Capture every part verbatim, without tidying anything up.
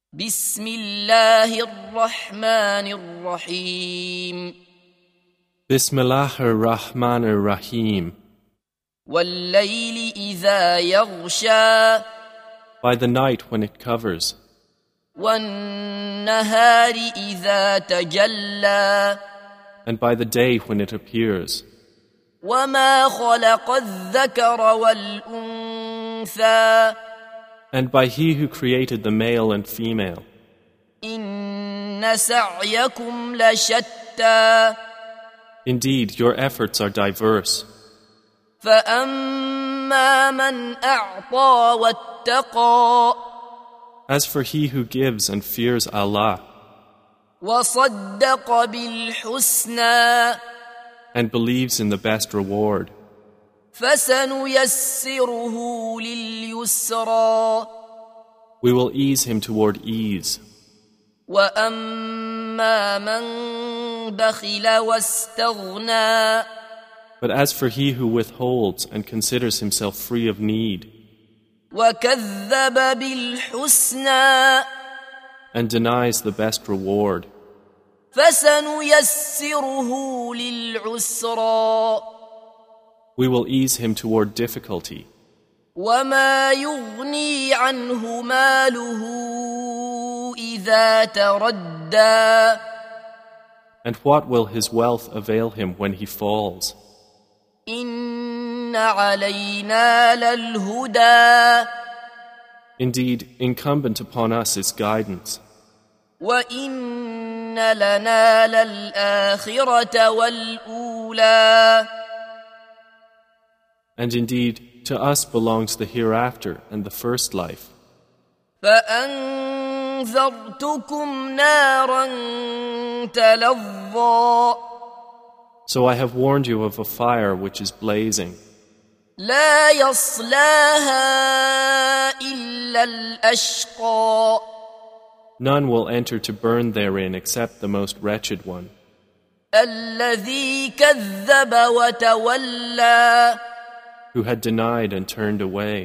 بسم الله الرحمن الرحيم Bismillah ar-Rahman ar-Rahim. والليل إذا يغشى By the night when it covers, والنهار إذا تجلى and by the day when it appears, وما خلق الذكر والأنثى and by He who created the male and female. إن سعيكم لشتى Indeed, your efforts are diverse. فأما من أعطى واتقى As for he who gives and fears Allah, وصدق بالحسنى and believes in the best reward, فسنيسره لليسرى we will ease him toward ease. وأما من بخل واستغنى But as for he who withholds and considers himself free of need, وكذب بالحسنى and denies the best reward, فسنيسره للعسرى we will ease him toward difficulty. وما يغني عنه ماله إذا تردى And what will his wealth avail him when he falls? إن علينا للهدى Indeed, incumbent upon us is guidance, وإن لنا للآخرة والأولى and indeed, to us belongs the hereafter and the first life. فأنذرتكم نارا تلظى So I have warned you of a fire which is blazing. لا يصلاها إلا الأشقى None will enter to burn therein except the most wretched one, الذي كذب وتولى who had denied and turned away.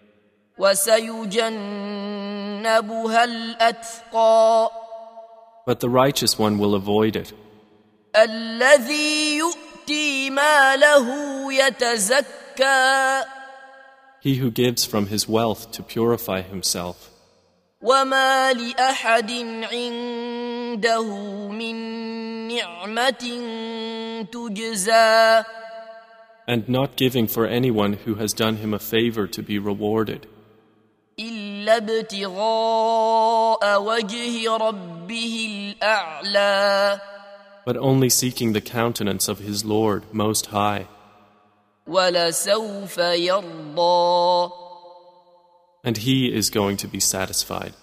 وسيجنبها الأتقى But the righteous one will avoid it, الذي يؤتي ماله يتزكى he who gives from his wealth to purify himself. وما لأحد عنده من نعمة تجزى And not giving for anyone who has done him a favor to be rewarded, إلا ابتغاء وجه ربه الأعلى but only seeking the countenance of his Lord Most High. ولسوف يرضى And he is going to be satisfied.